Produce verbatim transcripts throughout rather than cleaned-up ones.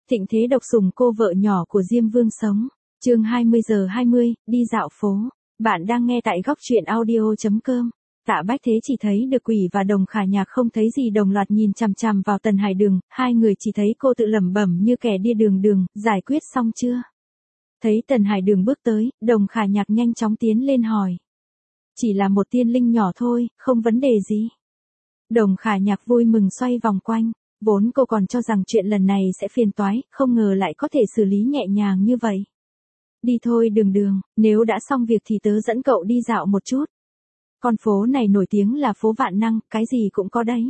Thịnh thế độc sủng cô vợ nhỏ của Diêm Vương sống. Chương hai mươi giờ hai mươi, đi dạo phố. Bạn đang nghe tại góc truyện audio chấm com. Tạ Bách Thế chỉ thấy được Quỷ và Đồng Khả Nhạc không thấy gì đồng loạt nhìn chằm chằm vào Tần Hải Đường, hai người chỉ thấy cô tự lẩm bẩm như kẻ đi đường đường, giải quyết xong chưa? Thấy Tần Hải Đường bước tới, Đồng Khả Nhạc nhanh chóng tiến lên hỏi. Chỉ là một tiên linh nhỏ thôi, không vấn đề gì. Đồng Khả Nhạc vui mừng xoay vòng quanh. Vốn cô còn cho rằng chuyện lần này sẽ phiền toái, không ngờ lại có thể xử lý nhẹ nhàng như vậy. Đi thôi Đường Đường, nếu đã xong việc thì tớ dẫn cậu đi dạo một chút. Con phố này nổi tiếng là phố vạn năng, cái gì cũng có đấy.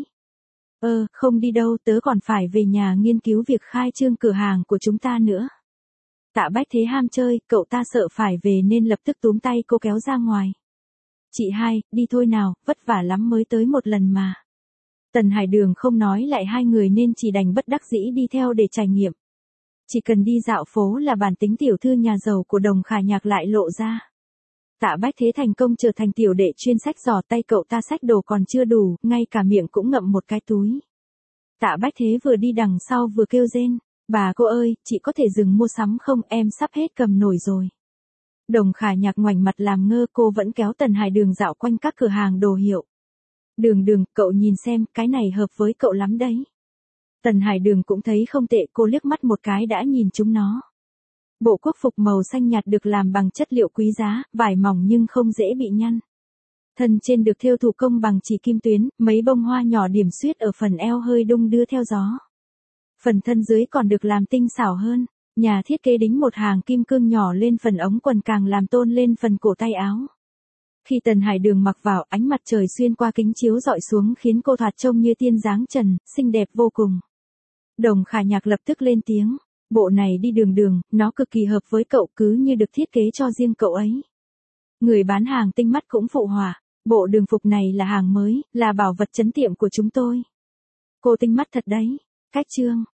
Ơ, không đi đâu, tớ còn phải về nhà nghiên cứu việc khai trương cửa hàng của chúng ta nữa. Tạ Bách Thế ham chơi, cậu ta sợ phải về nên lập tức túm tay cô kéo ra ngoài. Chị hai, đi thôi nào, vất vả lắm mới tới một lần mà. Tần Hải Đường không nói lại hai người nên chỉ đành bất đắc dĩ đi theo để trải nghiệm. Chỉ cần đi dạo phố là bản tính tiểu thư nhà giàu của Đồng Khả Nhạc lại lộ ra. Tạ Bách Thế thành công trở thành tiểu đệ chuyên xách giỏ, tay cậu ta xách đồ còn chưa đủ, ngay cả miệng cũng ngậm một cái túi. Tạ Bách Thế vừa đi đằng sau vừa kêu rên, bà cô ơi, chị có thể dừng mua sắm không, em sắp hết cầm nổi rồi. Đồng Khả Nhạc ngoảnh mặt làm ngơ, cô vẫn kéo Tần Hải Đường dạo quanh các cửa hàng đồ hiệu. Đường Đường, cậu nhìn xem, cái này hợp với cậu lắm đấy. Tần Hải Đường cũng thấy không tệ, cô liếc mắt một cái đã nhìn chúng nó. Bộ quốc phục màu xanh nhạt được làm bằng chất liệu quý giá, vải mỏng nhưng không dễ bị nhăn. Thân trên được thêu thủ công bằng chỉ kim tuyến, mấy bông hoa nhỏ điểm xuyết ở phần eo hơi đung đưa theo gió. Phần thân dưới còn được làm tinh xảo hơn, nhà thiết kế đính một hàng kim cương nhỏ lên phần ống quần càng làm tôn lên phần cổ tay áo. Khi Tần Hải Đường mặc vào, ánh mặt trời xuyên qua kính chiếu dọi xuống khiến cô thoạt trông như tiên dáng trần, xinh đẹp vô cùng. Đồng Khả Nhạc lập tức lên tiếng, bộ này đi Đường Đường, nó cực kỳ hợp với cậu, cứ như được thiết kế cho riêng cậu ấy. Người bán hàng tinh mắt cũng phụ họa, bộ đường phục này là hàng mới, là bảo vật trấn tiệm của chúng tôi. Cô tinh mắt thật đấy. Cách chương,